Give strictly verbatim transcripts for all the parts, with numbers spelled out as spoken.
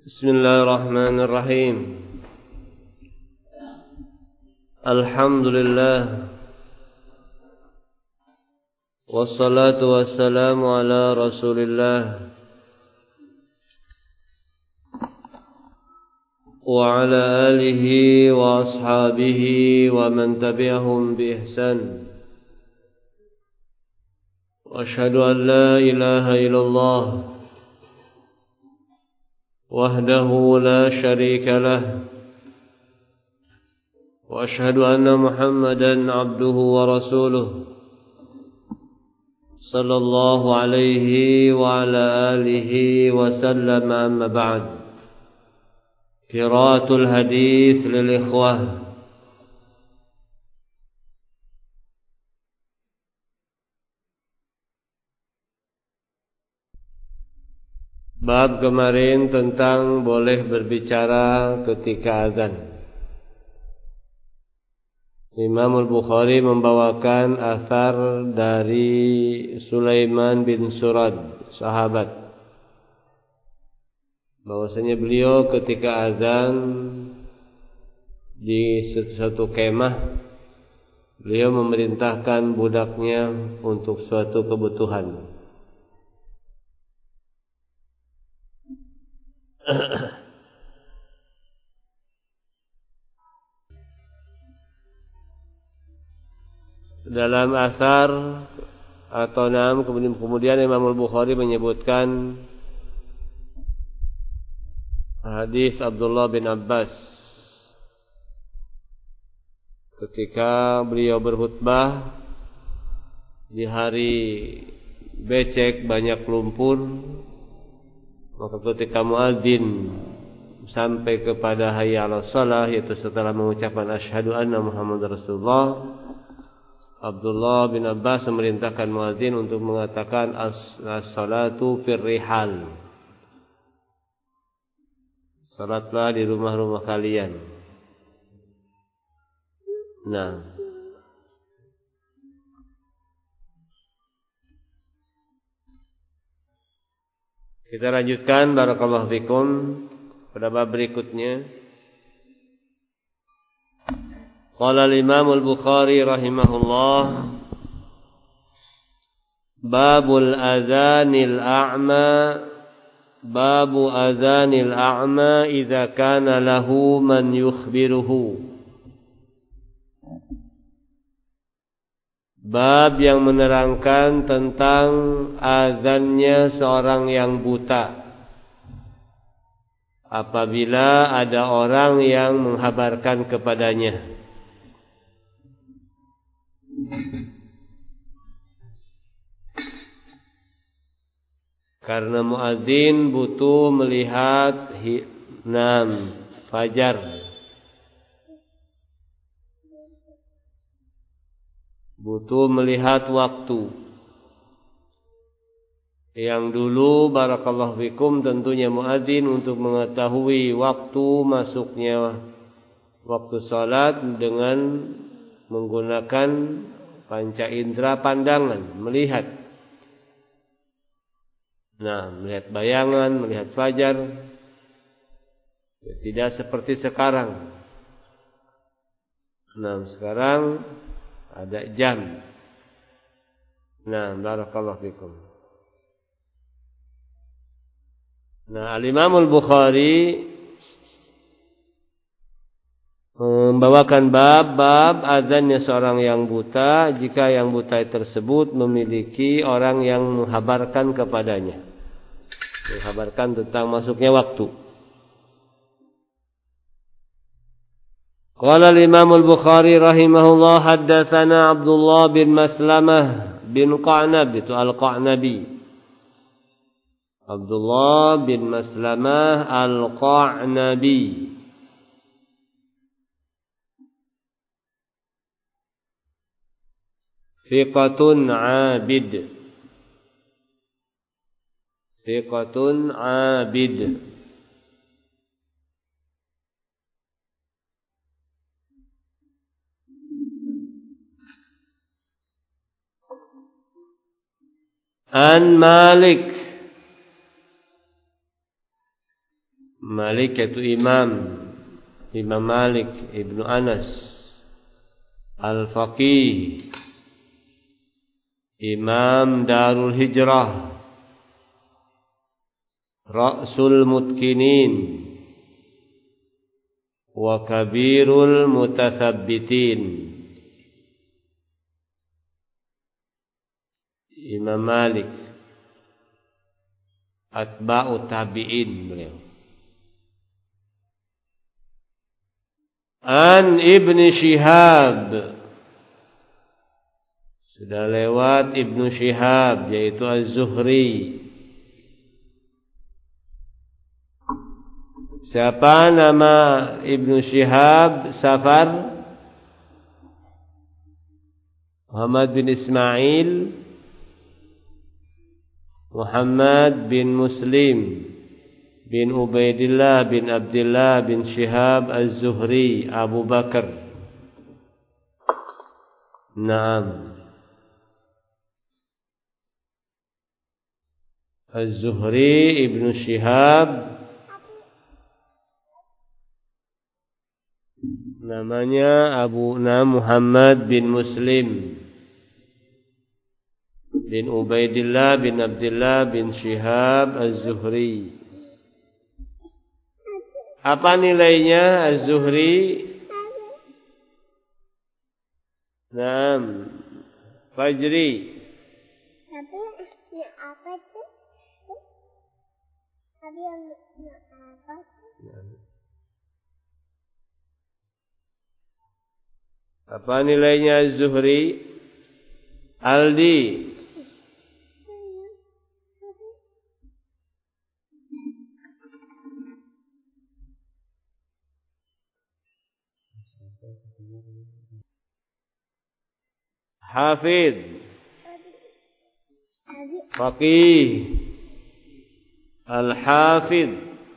Bismillahirrahmanirrahim. Alhamdulillah. Wassalatu wassalamu ala Rasulillah wa ala alihi wa ashabihi wa man tabi'ahum bi ihsan. Wa asyhadu an la ilaha illallah wahdahu la syarika lah wa asyhadu anna Muhammadan abduhu wa rasuluh sallallahu alaihi wa ala alihi wa sallam, amma ba'd. Qiraatul hadits lil ikhwah. Bab kemarin tentang boleh berbicara ketika azan. Imam Al-Bukhari membawakan athar dari Sulaiman bin Surad, sahabat, bahwasanya beliau ketika azan di suatu kemah, beliau memerintahkan budaknya untuk suatu kebutuhan. Dalam asar atau nam kemudian, kemudian Imam Al-Bukhari menyebutkan hadis Abdullah bin Abbas ketika beliau berkhutbah di hari becek banyak lumpur, maka ketika muadzin sampai kepada hayya 'alas shalah, yaitu setelah mengucapkan asyhadu anna Muhammadar Rasulullah, Abdullah bin Abbas memerintahkan muadzin untuk mengatakan as-salatu fir rihal, salatlah di rumah-rumah kalian. Nah, kita lanjutkan, barakallahu fikum, pada bab berikutnya. Qala al-Imam Al-Bukhari rahimahullah, babul azanil a'ma, babu azanil a'ma idza kana lahu man yukhbiruhu. Bab yang menerangkan tentang azannya seorang yang buta apabila ada orang yang menghabarkan kepadanya. Karena muadzin butuh melihat enam fajar, butuh melihat waktu. Yang dulu barakallahu fikum tentunya muadzin untuk mengetahui waktu masuknya waktu salat dengan menggunakan panca indera pandangan, melihat. Nah, melihat bayangan, melihat fajar. Tidak seperti sekarang. Nah, sekarang ada jam. Nah, barakallahu fikum. Nah, Al-Imam Al-Bukhari membawakan bab-bab azannya seorang yang buta jika yang buta tersebut memiliki orang yang menghabarkan kepadanya, menghabarkan tentang masuknya waktu. Qala al-Imam Al-Bukhari rahimahullah, haddatsana Abdullah bin Maslamah bin Qa'nab, itu Al-Qa'nabi. Abdullah bin Maslamah Al-Qa'nabi, thiqatun abid, thiqatun abid. An Malik, Malik yaitu imam, Imam Malik Ibnu Anas. Al-Faqih, Imam Darul Hijrah, Ra'sul Mutkinin, wa Kabirul Mutathabbitin. Imam Malik, atba'u tabi'in beliau. An Ibn Shihab, sudah lewat Ibn Shihab yaitu Az-Zuhri. Siapa nama Ibn Shihab? Safar Muhammad bin Ismail, Muhammad bin Muslim bin Ubaidillah bin Abdullah bin Shihab Az-Zuhri Abu Bakar. Naam. Az-Zuhri Ibn Shihab namanya Abu Nam Muhammad bin Muslim bin Ubaidillah bin Abdullah bin Shihab Az-Zuhri. Apa nilainya Az-Zuhri? Naam. Fajri. Tapi apa itu? Tapi yang apa? Apa nilainya Az-Zuhri? Aldi. Hafid, Faqih, Al-Hafid.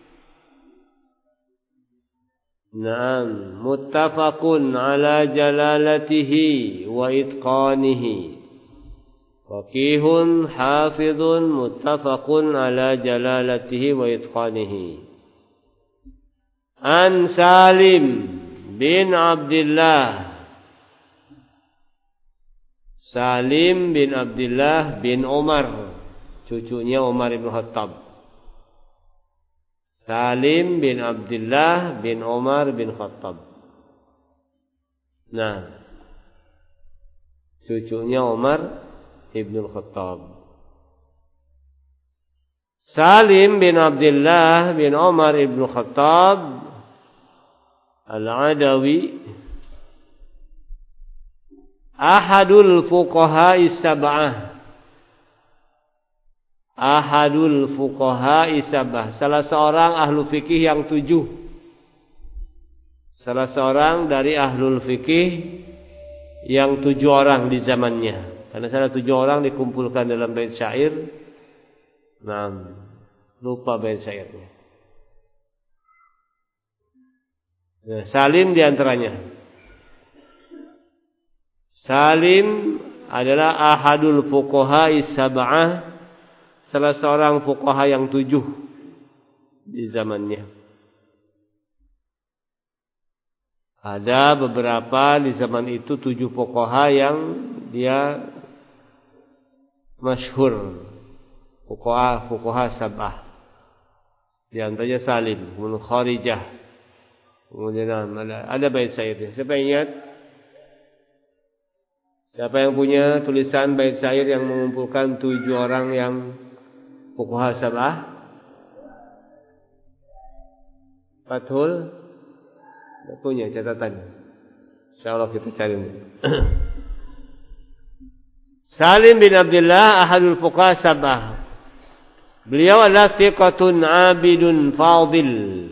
Naam, muttafaqun ala jalalatihi wa itqanihi. Faqihun, hafidun, muttafaqun ala jalalatihi wa itqanihi. An Salim bin Abdullah, Salim bin Abdullah bin Umar, cucunya Umar bin Khattab. Salim bin Abdullah bin Umar bin Khattab. Nah, cucunya Umar bin Khattab. Salim bin Abdullah bin Umar bin Khattab Al-Adawi, ahadul fuqaha is-sab'ah. Ahadul fuqaha is-sab'ah, salah seorang ahlu fikih yang tujuh. Salah seorang dari ahlul fikih yang tujuh orang di zamannya. Karena salah tujuh orang dikumpulkan dalam bait syair. Nah, lupa bait syairnya. Nah, Salim di antaranya. Salim adalah ahadul fuqaha is-sab'ah, salah seorang fuqaha yang tujuh di zamannya. Ada beberapa di zaman itu tujuh fuqaha yang dia masyhur, fuqaha fuqaha sab'ah. Di antaranya Salim bin Kharijah. Kemudian ada, ada bait syairnya. Siapa yang ingat? Siapa yang punya tulisan bait syair yang mengumpulkan tujuh orang yang fuqaha sab'ah? Fathul? Tidak punya catatan. InsyaAllah kita cari. Salim bin Abdullah ahadul fuqaha sab'ah. Beliau adalah thiqatun abidun fadil.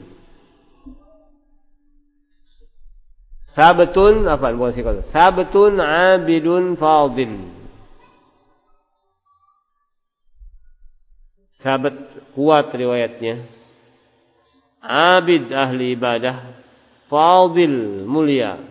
Sabtun apa? Bukan thiqatun. Sabtun abidun fadil. Sahabat kuat riwayatnya. Abid ahli ibadah. Fadil mulia.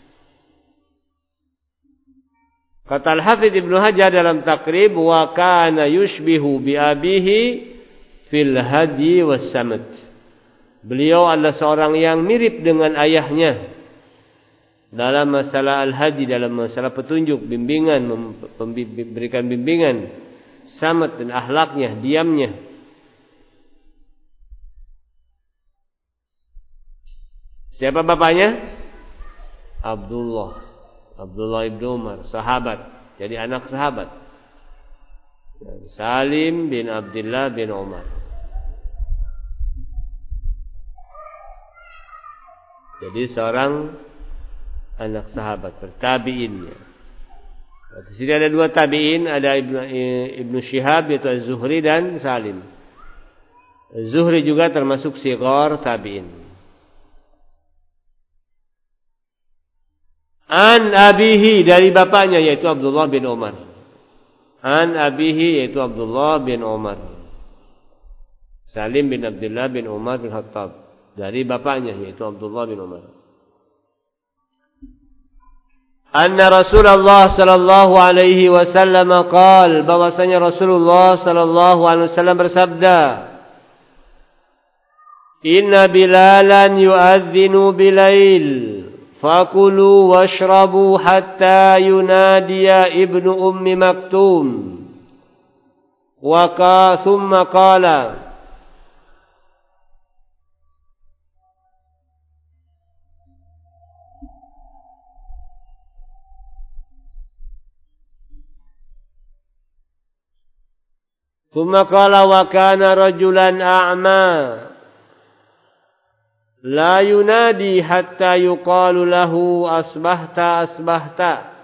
Kata Al-Hafidh Ibnu Hajar dalam Taqrib, wa kana yushbihu bi abihi fil hadyi was samat. Beliau adalah seorang yang mirip dengan ayahnya dalam masalah al-hadi, dalam masalah petunjuk, bimbingan, memberikan bimbingan, samat dan akhlaknya, diamnya. Siapa bapaknya? Abdullah. Abdullah ibn Umar, sahabat. Jadi anak sahabat. Salim bin Abdullah bin Umar. Jadi seorang anak sahabat, bertabi'innya. Di sini ada dua tabi'in, ada Ibnu Ibnu Syihab yaitu Az-Zuhri dan Salim. Az-Zuhri juga termasuk sighar tabi'in. An abihi, dari bapaknya yaitu Abdullah bin Umar. An abihi yaitu Abdullah bin Umar. Salim bin Abdullah bin Umar bin Khattab. Dari bapaknya yaitu Abdullah bin Umar. Anna Rasulullah sallallahu alaihi wasallam qaal, bahwasanya Rasulullah sallallahu alaihi wasallam bersabda, Inna Bilalan yu'adzinu bilail, fakulu washrabu hatta yunadiya ibnu ummi maktum. Wa ka thumma qala, ثم قال وكان رجلا أعمى لا ينادي حتى يقال له أصبحت أصبحت.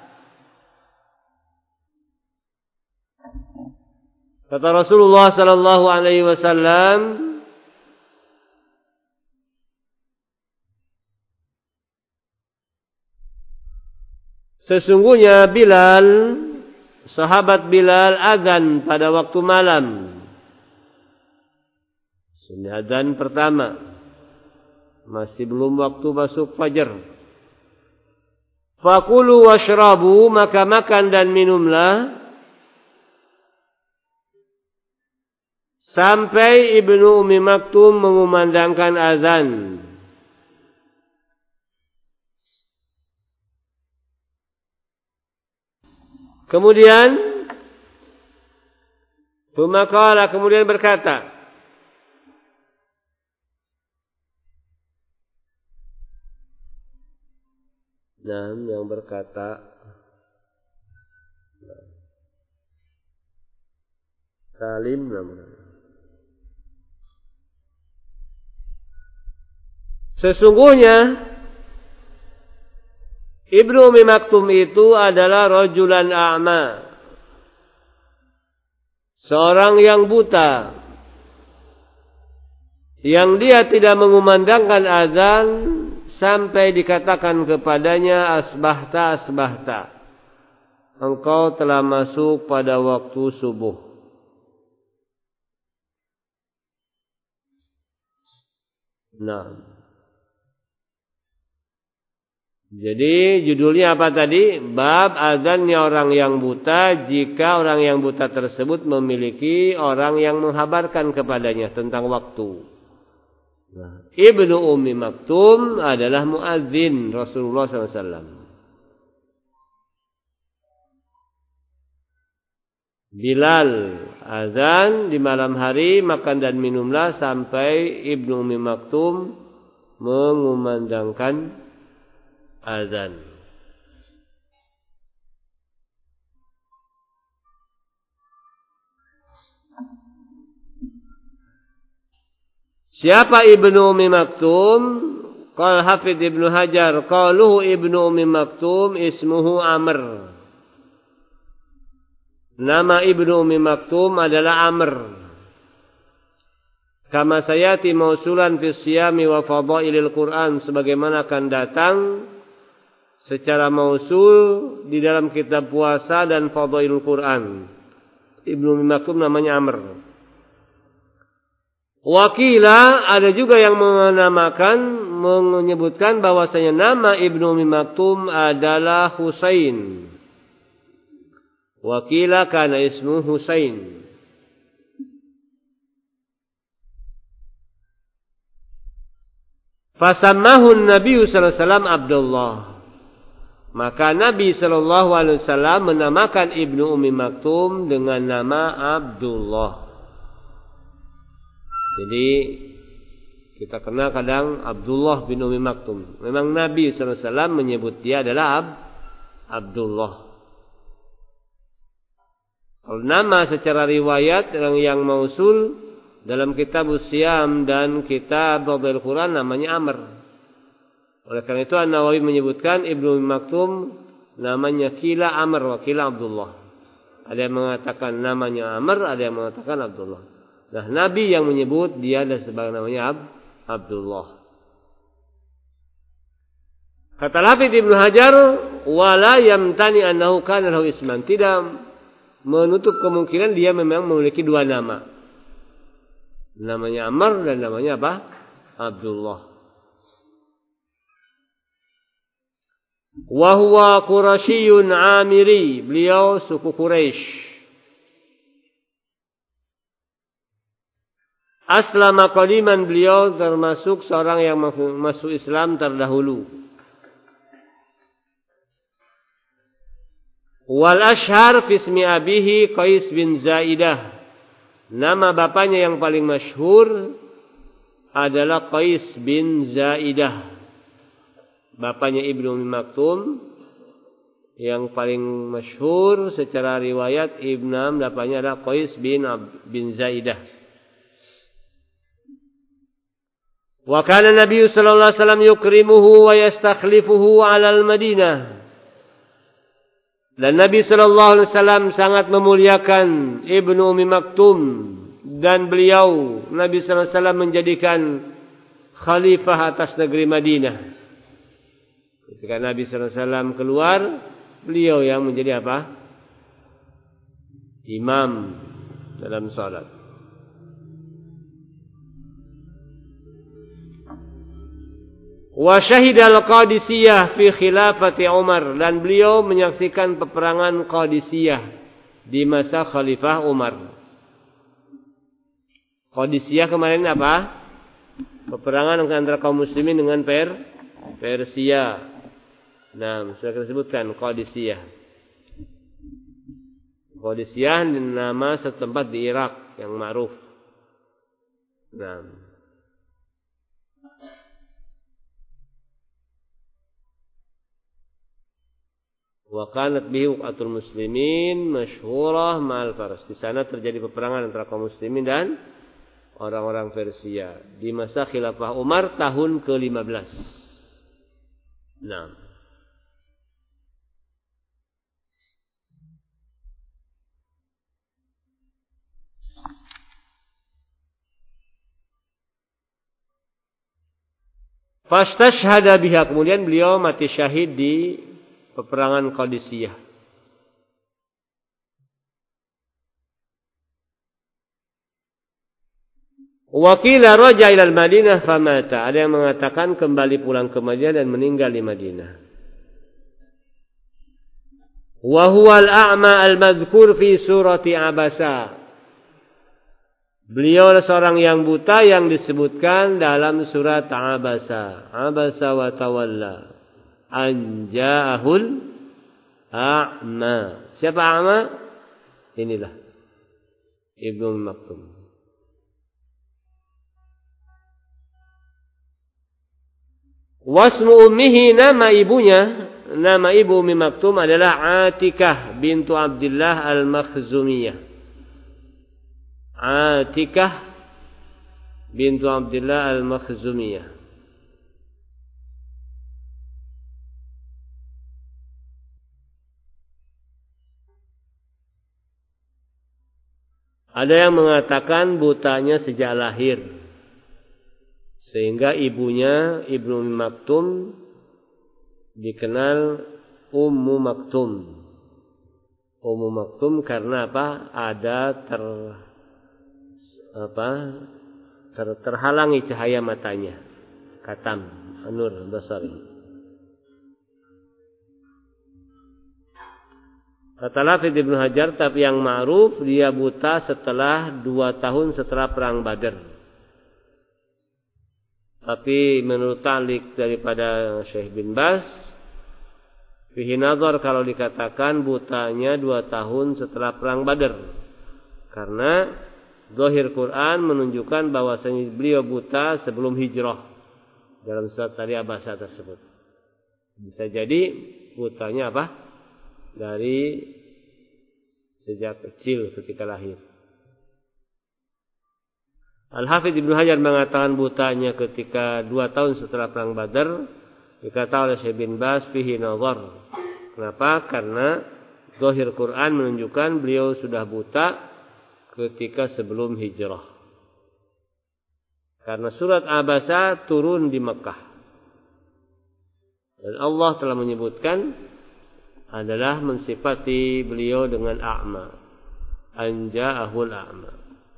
Kata Rasulullah sallallahu alaihi wasallam, sesungguhnya Bilal, sahabat Bilal, azan pada waktu malam. Ini azan pertama, masih belum waktu masuk fajar. Fakulu washrabu, maka makan dan minumlah sampai Ibnu Ummi Maktum mengumandangkan azan. Kemudian Bumakala kemudian berkata, nah, yang berkata Salim namanya. Sesungguhnya Ibnu Ummi Maktum itu adalah rajulan a'ma, seorang yang buta, yang dia tidak mengumandangkan azan sampai dikatakan kepadanya asbahta asbahta, engkau telah masuk pada waktu subuh. Nah, jadi judulnya apa tadi? Bab azannya orang yang buta jika orang yang buta tersebut memiliki orang yang menghabarkan kepadanya tentang waktu. Nah, Ibnu Ummi Maktum adalah muadzin Rasulullah sallallahu alaihi wasallam. Bilal azan di malam hari, makan dan minumlah sampai Ibnu Ummi Maktum mengumandangkan azan. Siapa Ibnu Ummi Maktum? Qala Hafidz Ibnu Hajar, qaluhu Ibnu Ummi Maktum ismuhu Amr. Nama Ibnu Ummi Maktum adalah Amr. Kama sayati mausulan fi siyami wa fadailil Quran, sebagaimana akan datang secara mausul di dalam kitab puasa dan fadailul Quran. Ibnu Ummi Maktum namanya Amr. Wakila, ada juga yang menamakan, menyebutkan bahwasanya nama Ibnu Ummi Maktum adalah Husain. Wakila kana ismu Husain. Fasammahu Nabi sallallahu alaihi wasallam Abdullah. Maka Nabi sallallahu alaihi wasallam menamakan Ibnu Ummi Maktum dengan nama Abdullah. Jadi kita kenal kadang Abdullah bin Ummi Maktum. Memang Nabi sallallahu alaihi wasallam menyebut dia adalah Ab, Abdullah. Kalau nama secara riwayat yang, yang mausul dalam kitab Usyam dan kitab Fadhil Quran namanya Amr. Oleh karena itu An-Nawawi menyebutkan Ibnu Ummi Maktum namanya kila Amr wa kila Abdullah. Ada yang mengatakan namanya Amr, ada yang mengatakan Abdullah. Nah, Nabi yang menyebut dia adalah sebagai namanya Ab, Abdullah. Kata Hafidz Ibnu Hajar, wala yamtani annahu kana lahu isman. Tidak menutup kemungkinan dia memang memiliki dua nama. Namanya Amr dan namanya apa? Abdullah. Wa huwa Qurasyiun Amiri, beliau suku Quraisy. Aslama qadiman, beliau termasuk seorang yang masuk Islam terdahulu. Wal ashhar fi ismi abihi Qais bin Zaidah. Nama bapaknya yang paling masyhur adalah Qais bin Zaidah. Bapaknya Ibnu Ummi Maktum yang paling masyhur secara riwayat Ibnu bapaknya adalah Qais bin bin Zaidah. Wa kana Nabi sallallahu alaihi wasallam yukrimuhu wa yastakhlifuhu 'ala al-Madinah. Dan Nabi sallallahu alaihi wasallam sangat memuliakan Ibnu Ummi Maktum dan beliau Nabi sallallahu alaihi wasallam menjadikan khalifah atas negeri Madinah. Ketika Nabi sallallahu alaihi wasallam keluar, beliau yang menjadi apa? Imam dalam salat. Wa syahidal Qadisiyah fi khilafati Umar, dan beliau menyaksikan peperangan Qadisiyah di masa Khalifah Umar. Qadisiyah kemarin apa? Peperangan antara kaum muslimin dengan Per Persia. Nah, sudah kita sebutkan Qadisiyah. Qadisiyah nama setempat di Irak yang ma'ruf. Nah, wa kanat bihi waqatul muslimin masyhurah ma'al Fars. Di sana terjadi peperangan antara kaum muslimin dan orang-orang Persia di masa khilafah Umar tahun ke lima belas. Nah, fastashhada biha, kemudian beliau mati syahid di peperangan Qadisiyah. Wakila raja ilal Madinah famata. Ada yang mengatakan kembali pulang ke Madinah dan meninggal di Madinah. Wa huwal a'ma al-madhkur fi surati Abasa. Beliau adalah seorang yang buta yang disebutkan dalam surat Abasa. Abasa wa tawalla. Anja'ahul a'ma. Siapa a'ma? Inilah Ibnu Ummi Maktum. Wasmu ummihi, nama ibunya, nama ibu Ummi Maktum adalah Atikah bintu Abdullah al-Makhzumiyah. Atikah bintu Abdullah al-Makhzumiyah. Ada yang mengatakan butanya sejak lahir, sehingga ibunya Ibnu Ummi Maktum dikenal Ummu Maktum. Ummu Maktum karena apa? Ada ter apa? Ter, terhalangi cahaya matanya. Katam, anur basari. Kata Hafidz Ibnu Hajar, tapi yang ma'ruf dia buta setelah dua tahun setelah perang Badar. Tapi menurut ta'liq daripada Syekh bin Baz, fihi nazar kalau dikatakan butanya dua tahun setelah perang Badar. Karena zahir Quran menunjukkan bahwasanya beliau buta sebelum hijrah dalam surat Tari Abasa tersebut. Bisa jadi butanya apa? Dari sejak kecil ketika lahir. Al-Hafidz Ibnu Hajar mengatakan butanya ketika dua tahun setelah perang Badar. Dikata oleh Syekh bin Baz fihi nazar. Kenapa? Karena zahir Quran menunjukkan beliau sudah buta ketika sebelum hijrah. Karena surat Abasa turun di Mekah. Dan Allah telah menyebutkan adalah mensifati beliau dengan a'ma. Anja'ahul a'ma.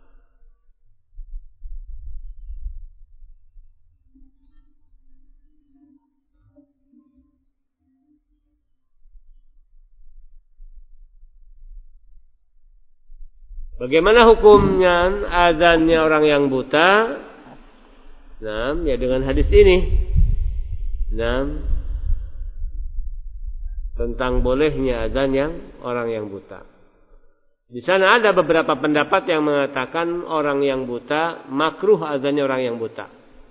Bagaimana hukumnya azannya orang yang buta? Nah, ya dengan hadis ini. Nah, tentang bolehnya azan yang orang yang buta. Di sana ada beberapa pendapat yang mengatakan orang yang buta makruh azannya orang yang buta.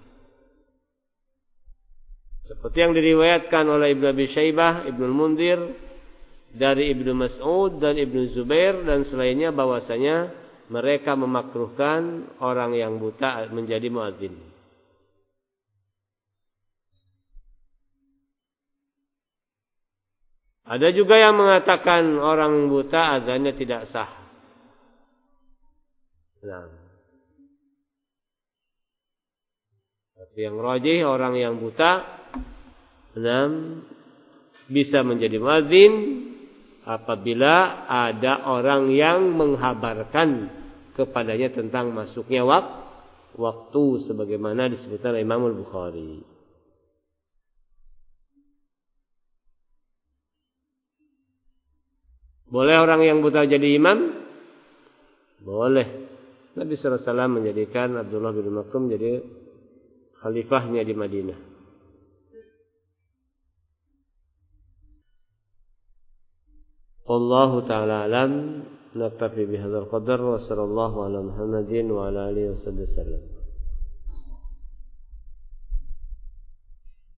Seperti yang diriwayatkan oleh Ibnu Abi Syaibah, Ibnu Munzir, dari Ibnu Mas'ud dan Ibnu Zubair dan selainnya bahwasanya mereka memakruhkan orang yang buta menjadi muadzin. Ada juga yang mengatakan orang buta azannya tidak sah. Nah, tapi yang rajih orang yang buta nah, bisa menjadi muadzin apabila ada orang yang menghabarkan kepadanya tentang masuknya wak- waktu sebagaimana disebutkan oleh Imam Al-Bukhari. Boleh orang yang buta jadi imam? Boleh. Nabi sallallahu alaihi wasallam menjadikan Abdullah bin Maktum jadi khalifahnya di Madinah. Wallahu ta'ala alam. Naktafi bihadzal qadar wa sallallahu ala Muhammadin wa ala alihi wasallam.